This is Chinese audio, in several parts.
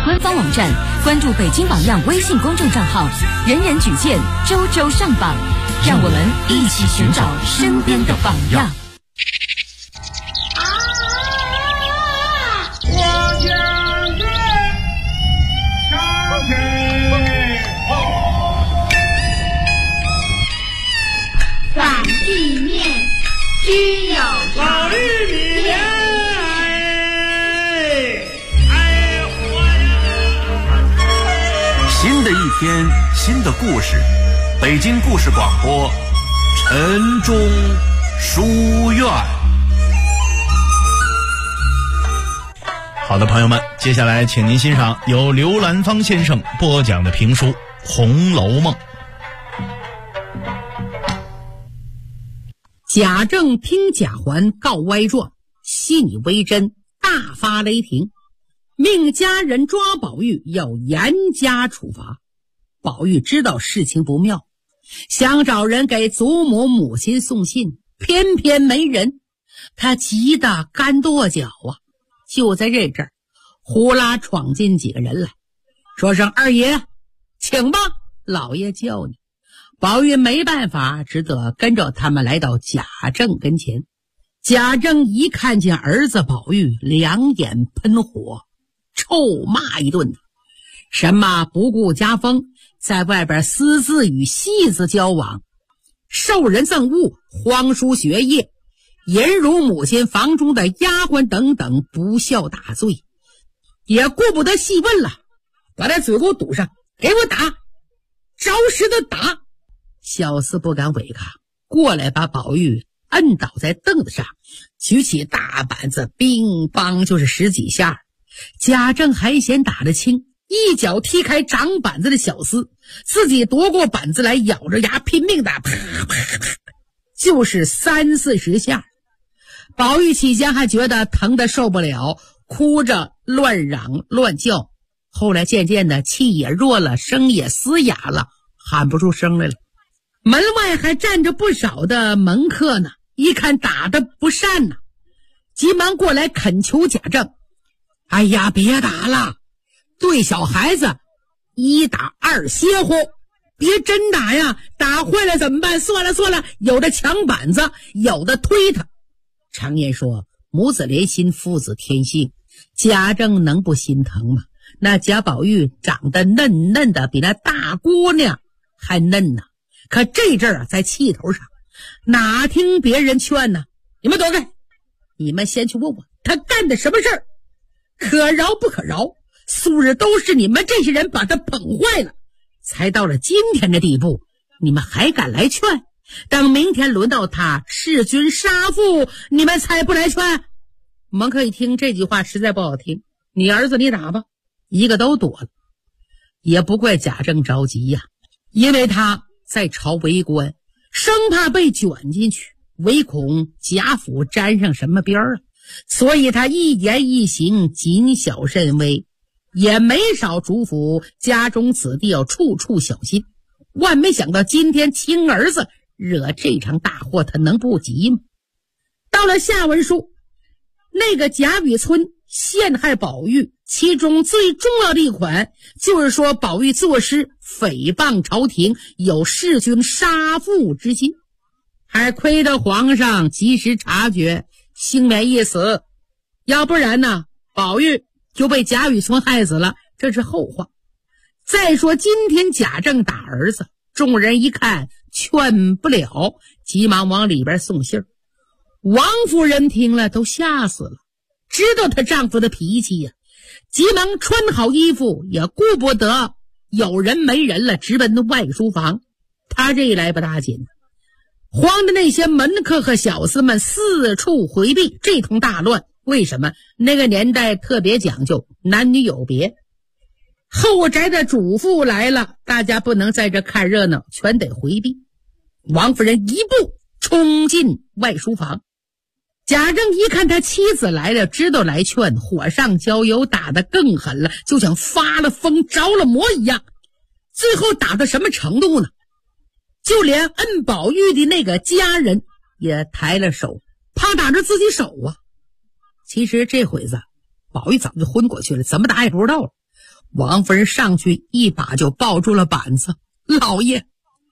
官方网站，关注北京榜样微信公众账号，人人举荐，周周上榜，让我们一起寻找身边的榜样。 反地面只有老玉米新的一天，新的故事，北京故事广播，晨钟书院。 好的，朋友们，接下来请您欣赏由刘兰芳先生播讲的评书《红楼梦》。 贾政听贾环告歪状，信以为真，大发雷霆，命家人抓宝玉，要严加处罚。宝玉知道事情不妙，想找人给祖母母亲送信，偏偏没人，他急得干跺脚啊！就在这阵儿，呼啦闯进几个人来，说声二爷，请吧，老爷叫你。宝玉没办法，只得跟着他们来到贾政跟前。贾政一看见儿子宝玉，两眼喷火，臭骂一顿，什么不顾家风，在外边私自与戏子交往，受人赠物，荒疏学业，淫辱母亲房中的丫鬟等等不孝大罪，也顾不得细问了，把他嘴给我堵上，给我打，着实的打。小厮不敢违抗，过来把宝玉摁倒在凳子上，举起大板子，乒乓就是十几下。贾政还嫌打得轻，一脚踢开掌板子的小厮，自己夺过板子来，咬着牙拼命打，啪啪啪，就是30-40下。宝玉起先还觉得疼得受不了，哭着乱嚷乱叫，后来渐渐的气也弱了，声也嘶哑了，喊不出声来了。门外还站着不少的门客呢，一看打得不善呢，急忙过来恳求贾政，哎呀，别打了，对小孩子一打二歇乎，别真打呀，打坏了怎么办？算了算了，有的抢板子，有的推他。常言说母子连心，父子天性，贾政能不心疼吗？那贾宝玉长得嫩嫩的，比那大姑娘还嫩呢。可这阵儿在气头上，哪听别人劝呢？你们躲开，你们先去问问他干的什么事儿，可饶不可饶？素日都是你们这些人把他捧坏了，才到了今天的地步，你们还敢来劝？等明天轮到他弑君杀父，你们才不来劝？门客一听这句话实在不好听，你儿子你打吧，一个都躲了。也不怪贾政着急呀，因为他在朝为官，生怕被卷进去，唯恐贾府沾上什么边儿，所以他一言一行谨小慎微，也没少嘱咐家中子弟要处处小心。万没想到今天亲儿子惹这场大祸，他能不急吗？到了下文书，那个贾雨村陷害宝玉，其中最重要的一款就是说宝玉作诗诽谤朝廷，有弑君杀父之心，还亏得皇上及时察觉，幸免一死，要不然呢，宝玉就被贾雨村害死了，这是后话。再说今天贾政打儿子，众人一看劝不了，急忙往里边送信儿。王夫人听了都吓死了，知道她丈夫的脾气呀，急忙穿好衣服，也顾不得有人没人了，直奔外书房。她这一来不打紧，慌的那些门客和小厮们四处回避，这通大乱。为什么？那个年代特别讲究男女有别，后宅的主妇来了，大家不能在这看热闹，全得回避。王夫人一步冲进外书房，贾政一看他妻子来了，知道来劝，火上浇油，打得更狠了，就像发了疯着了魔一样。最后打到什么程度呢？就连摁宝玉的那个家人也抬了手，怕打着自己手啊。其实这回子宝玉早就昏过去了，怎么打也不知道了。 王夫人上去一把就抱住了板子。老爷，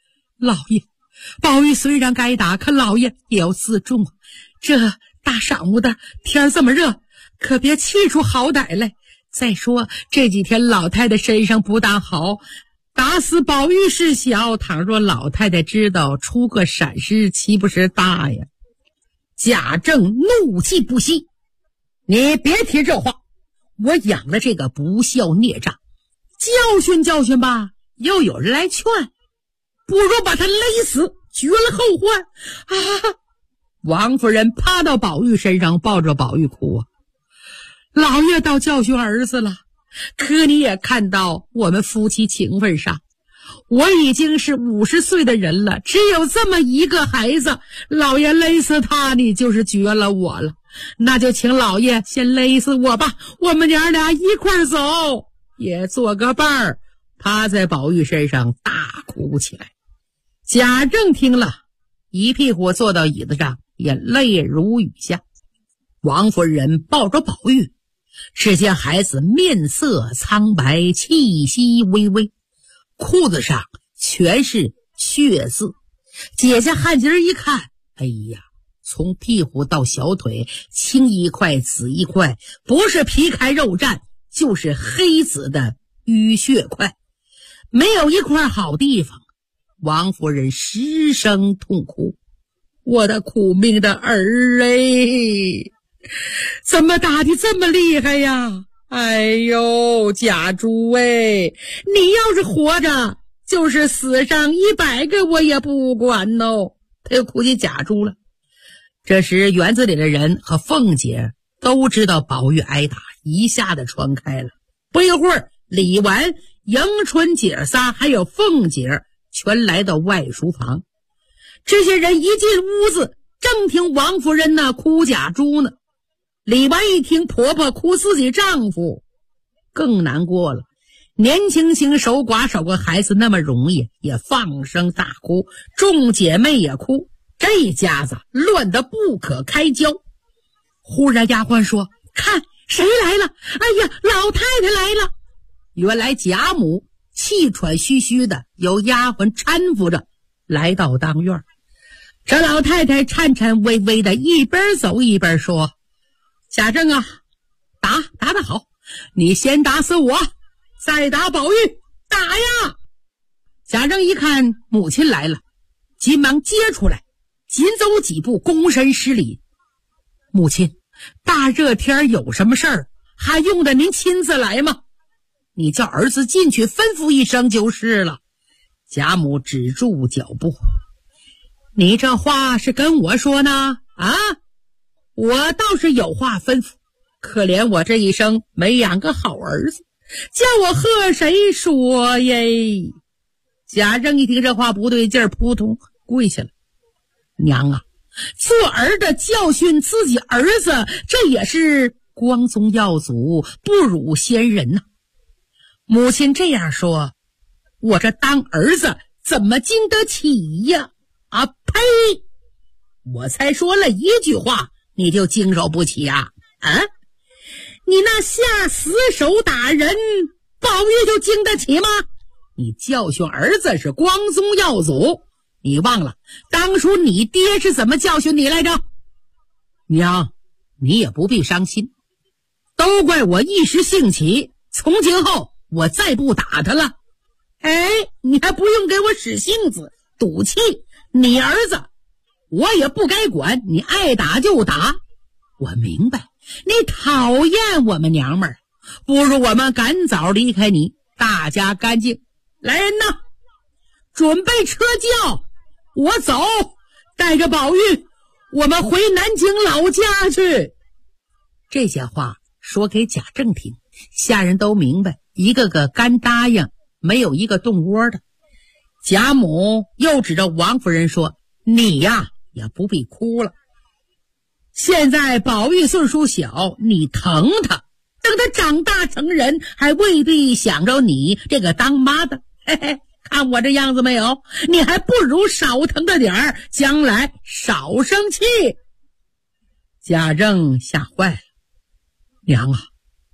宝玉虽然该打，可老爷也要自重啊。这大晌午的，天这么热，可别气出好歹来。再说这几天老太太身上不大好，打死宝玉是小，倘若老太太知道，出个闪失岂不是大呀？贾政怒气不息，你别提这话，我养了这个不孝孽障，教训吧，又有人来劝，不如把他勒死，绝了后患啊！王夫人趴到宝玉身上，抱着宝玉哭啊。老爷倒教训儿子了，可你也看到我们夫妻情分上，我已经是50岁的人了，只有这么一个孩子，老爷勒死他，你就是绝了我了。那就请老爷先勒死我吧，我们娘俩一块走，也做个伴儿。趴在宝玉身上大哭起来。贾政听了，一屁股坐到椅子上，也泪如雨下。王夫人抱着宝玉，只见孩子面色苍白，气息微微，裤子上全是血渍，解下汗巾一看，哎呀，从屁股到小腿青一块紫一块，不是皮开肉绽，就是黑紫的淤血块，没有一块好地方。王夫人失声痛哭，我的苦命的儿哎，怎么打的这么厉害呀？哎呦，贾珠哎，你要是活着，就是死上100个我也不管哦。他又哭起贾珠了。这时园子里的人和凤姐都知道宝玉挨打，一下子传开了。不一会儿，李纨、迎春姐仨还有凤姐全来到外书房。这些人一进屋子，正听王夫人呢哭贾珠呢。李纨一听婆婆哭自己丈夫，更难过了。年轻守寡守个孩子那么容易，也放声大哭，众姐妹也哭，这家子乱得不可开交。忽然丫鬟说：“看谁来了？哎呀，老太太来了！”原来贾母气喘吁吁的，由丫鬟搀扶着来到当院。这老太太颤颤巍巍的，一边走一边说：“贾政啊，打得好，你先打死我，再打宝玉，打呀！”贾政一看母亲来了，急忙接出来，紧走几步，躬身施礼：“母亲，大热天有什么事儿，还用得您亲自来吗？你叫儿子进去吩咐一声就是了。”贾母止住脚步：“你这话是跟我说呢？啊，我倒是有话吩咐，可怜我这一生没养个好儿子，叫我和谁说耶？”贾政一听这话不对劲儿，扑通跪下了：“娘啊，做儿的教训自己儿子，这也是光宗耀祖，不辱先人呐。”母亲这样说，我这当儿子怎么经得起呀？啊呸！我才说了一句话，你就经受不起呀？啊，你那下死手打人，宝玉就经得起吗？你教训儿子是光宗耀祖，你忘了当初你爹是怎么教训你来着？娘，你也不必伤心，都怪我一时兴起，从今后我再不打他了。哎，你还不用给我使性子赌气，你儿子我也不该管，你爱打就打。我明白你讨厌我们娘们儿，不如我们赶早离开你，大家干净。来人呐，准备车轿，我走，带着宝玉我们回南京老家去。这些话说给贾政听，下人都明白，一个个干答应，没有一个动窝的。贾母又指着王夫人说：“你呀也不必哭了，现在宝玉岁数小，你疼他，等他长大成人，还未必想着你这个当妈的。嘿嘿，看我这样子没有？你还不如少疼着点儿，将来少生气。”贾政吓坏了：“娘啊，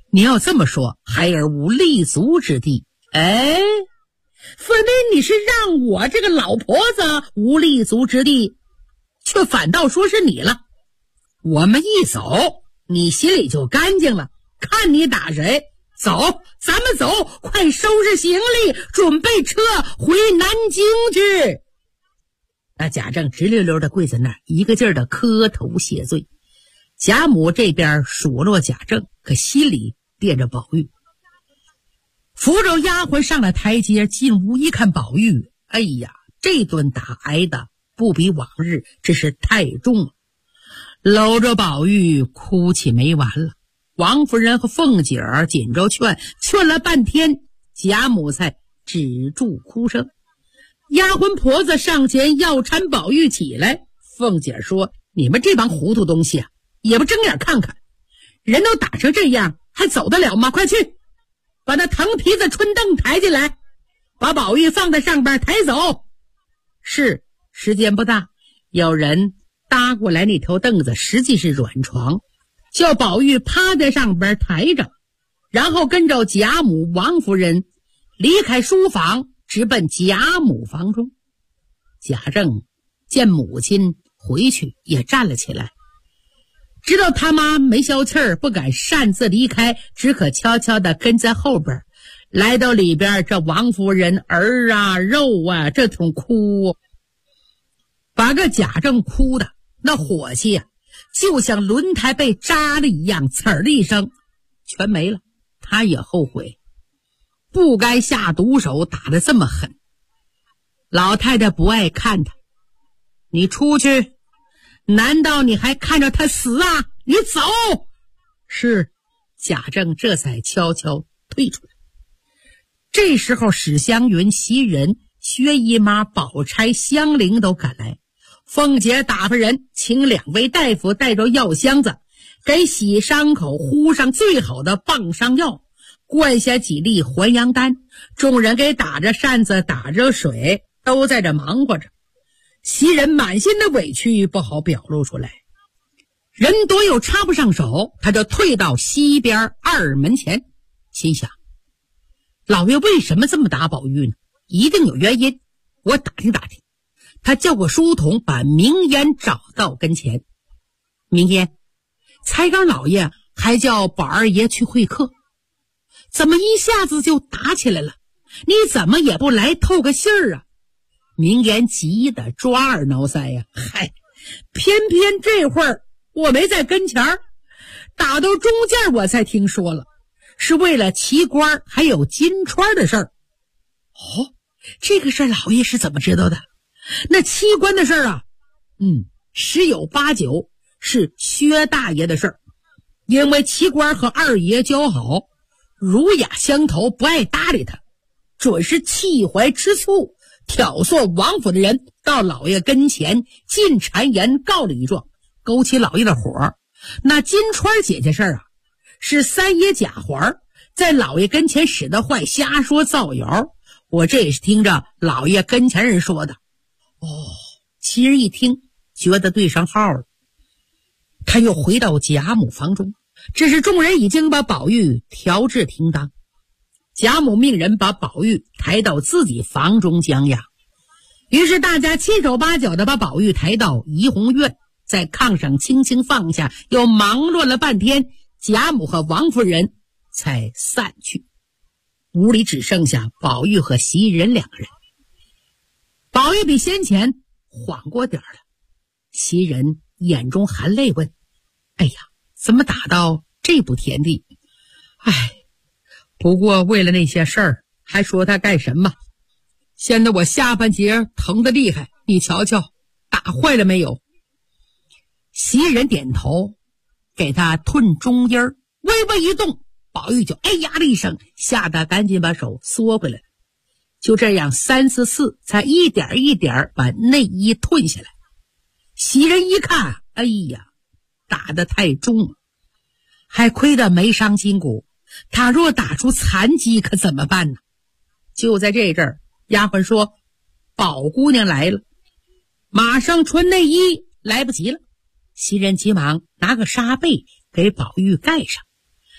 你要这么说，孩儿无立足之地。哎，分明你是让我这个老婆子无立足之地，却反倒说是你了。我们一走，你心里就干净了，看你打谁。走，咱们走，快收拾行李，准备撤回南京去。那贾政直溜溜的跪在那儿，一个劲儿的磕头谢罪。贾母这边数落贾政，可心里惦着宝玉。扶着丫鬟上了台阶，进屋一看宝玉，哎呀，这顿打挨的不比往日，真是太重了。搂着宝玉哭泣没完了。王夫人和凤姐儿紧着劝了半天，贾母才止住哭声。丫鬟婆子上前要搀宝玉起来，凤姐说：“你们这帮糊涂东西啊，也不睁眼看看，人都打成这样，还走得了吗？快去，把那藤皮子春凳抬进来，把宝玉放在上边抬走。”是，时间不大，有人搭过来那条凳子，实际是软床，叫宝玉趴在上边抬着，然后跟着贾母、王夫人离开书房，直奔贾母房中。贾政见母亲回去，也站了起来，知道他妈没消气儿，不敢擅自离开，只可悄悄地跟在后边。来到里边，这王夫人儿啊肉啊这通哭，把个贾政哭的那火气啊，就像轮胎被扎了一样，呲儿的一声全没了。他也后悔不该下毒手，打得这么狠。老太太不爱看他，你出去，难道你还看着他死啊？你走。是，贾政这才悄悄退出来。这时候史湘云、袭人、薛姨妈、宝钗、香菱都赶来。凤姐打发人请2位大夫带着药箱子，给洗伤口敷上最好的棒伤药，灌下几粒还阳丹。众人给打着扇子，打着水，都在这忙活着。袭人满心的委屈不好表露出来，人多又插不上手，他就退到西边二门前，心想：老爷为什么这么打宝玉呢？一定有原因，我打听打听。他叫过书童，把明烟找到跟前。明烟，才刚老爷还叫宝二爷去会客，怎么一下子就打起来了？你怎么也不来透个信儿啊？明烟急得抓耳挠腮呀，嗨，偏偏这会儿我没在跟前儿，打到中间我才听说了，是为了奇官还有金钏的事儿。哦，这个事儿老爷是怎么知道的？那七官的事儿啊，十有八九是薛大爷的事儿，因为七官和二爷交好，儒雅相投，不爱搭理他，准是气怀吃醋，挑唆王府的人到老爷跟前进谗言告了一状，勾起老爷的火。那金钏姐姐事儿啊，是三爷贾环在老爷跟前使得坏，瞎说造谣，我这也是听着老爷跟前人说的。哦，袭人一听觉得对上号了，他又回到贾母房中。这时众人已经把宝玉调治停当，贾母命人把宝玉抬到自己房中将养。于是大家七手八脚的把宝玉抬到怡红院，在炕上轻轻放下，又忙乱了半天，贾母和王夫人才散去。屋里只剩下宝玉和袭人2个人。宝玉比先前缓过点了，袭人眼中含泪问：哎呀，怎么打到这步田地？哎，不过为了那些事儿，还说他干什么？现在我下半截疼得厉害，你瞧瞧，打坏了没有？袭人点头，给他吞中音儿，微微一动，宝玉就哎呀的一声，吓得赶紧把手缩回来。就这样3、4次，才一点一点把内衣褪下来。袭人一看，哎呀，打得太重了，还亏得没伤筋骨，他若打出残疾可怎么办呢？就在这阵儿，丫鬟说宝姑娘来了，马上穿内衣，来不及了。袭人急忙拿个纱被给宝玉盖上，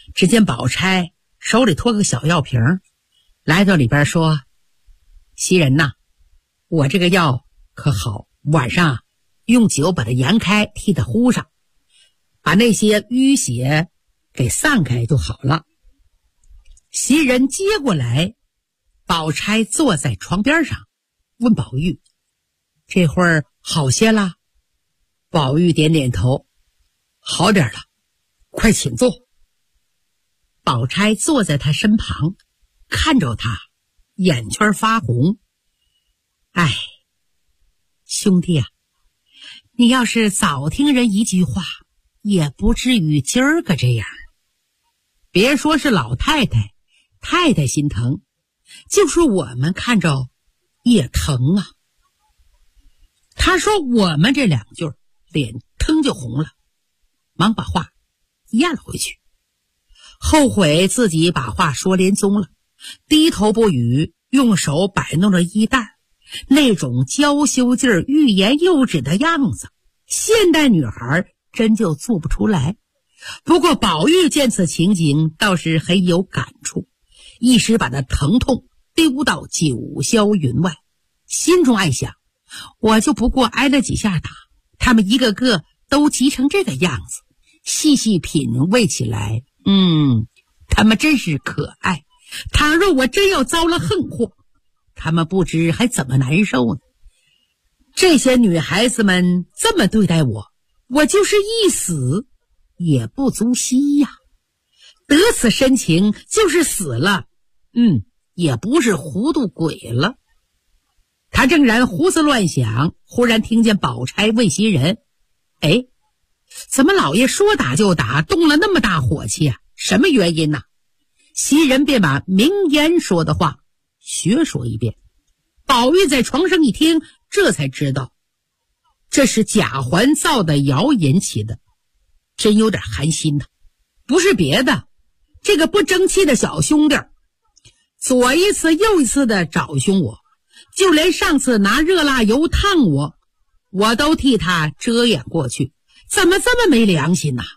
只见宝钗手里托个小药瓶，来到里边说：“袭人呐，我这个药可好，晚上用酒把它研开，替它糊上，把那些淤血给散开就好了。”袭人接过来，宝钗坐在床边上，问宝玉：“这会儿好些了？”宝玉点点头：“好点了，快请坐。”宝钗坐在他身旁，看着他，眼圈发红。哎，兄弟啊，你要是早听人一句话，也不至于今儿个这样。别说是老太太，太太心疼，就是我们看着也疼啊。他说我们这两句，脸腾就红了，忙把话咽了回去，后悔自己把话说连宗了，低头不语，用手摆弄着衣带，那种娇羞劲儿、欲言又止的样子，现代女孩真就做不出来。不过宝玉见此情景，倒是很有感触，一时把那疼痛丢到九霄云外，心中暗想：我就不过挨了几下打，他们一个个都急成这个样子，细细品味起来，他们真是可爱。倘若我真要遭了横祸，他们不知还怎么难受呢。这些女孩子们这么对待我，我就是一死也不足惜呀。得此深情，就是死了，也不是糊涂鬼了。他正然胡思乱想，忽然听见宝钗问袭人：“哎，怎么老爷说打就打，动了那么大火气啊？什么原因呢？”袭人便把明言说的话学说一遍。宝玉在床上一听，这才知道这是贾环造的谣引起的，真有点寒心呐。不是别的，这个不争气的小兄弟左一次右一次的找凶我，就连上次拿热蜡油烫我都替他遮掩过去，怎么这么没良心呐？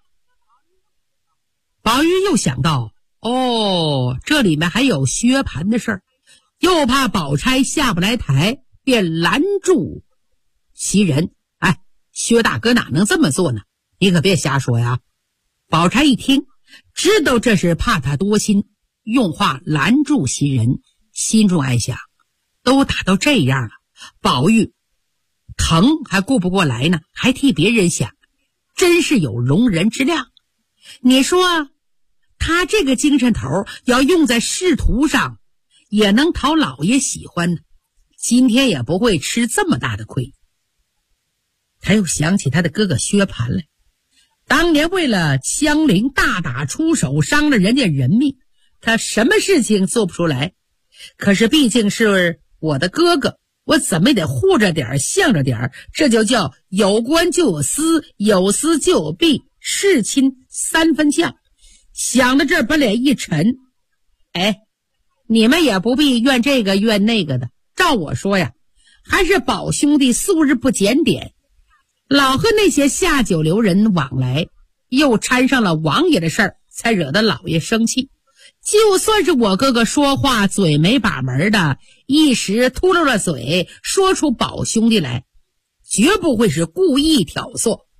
宝玉又想到，这里面还有薛蟠的事儿，又怕宝钗下不来台，便拦住袭人：“哎，薛大哥哪能这么做呢？你可别瞎说呀。”宝钗一听，知道这是怕他多心，用话拦住袭人，心中暗想：都打到这样了，宝玉疼还顾不过来呢，还替别人想，真是有容人之量。你说他这个精神头要用在仕途上，也能讨老爷喜欢呢，今天也不会吃这么大的亏。他又想起他的哥哥薛蟠来，当年为了香菱大打出手，伤了人家人命，他什么事情做不出来，可是毕竟是我的哥哥，我怎么也得护着点，向着点，这就叫有官就有私，有私就有弊，事亲三分像。想到这儿，把脸一沉：哎，你们也不必怨这个怨那个的，照我说呀，还是宝兄弟素日不检点，老和那些下九流人往来，又掺上了王爷的事儿，才惹得老爷生气。就算是我哥哥说话嘴没把门的，一时秃噜了嘴，说出宝兄弟来，绝不会是故意挑唆。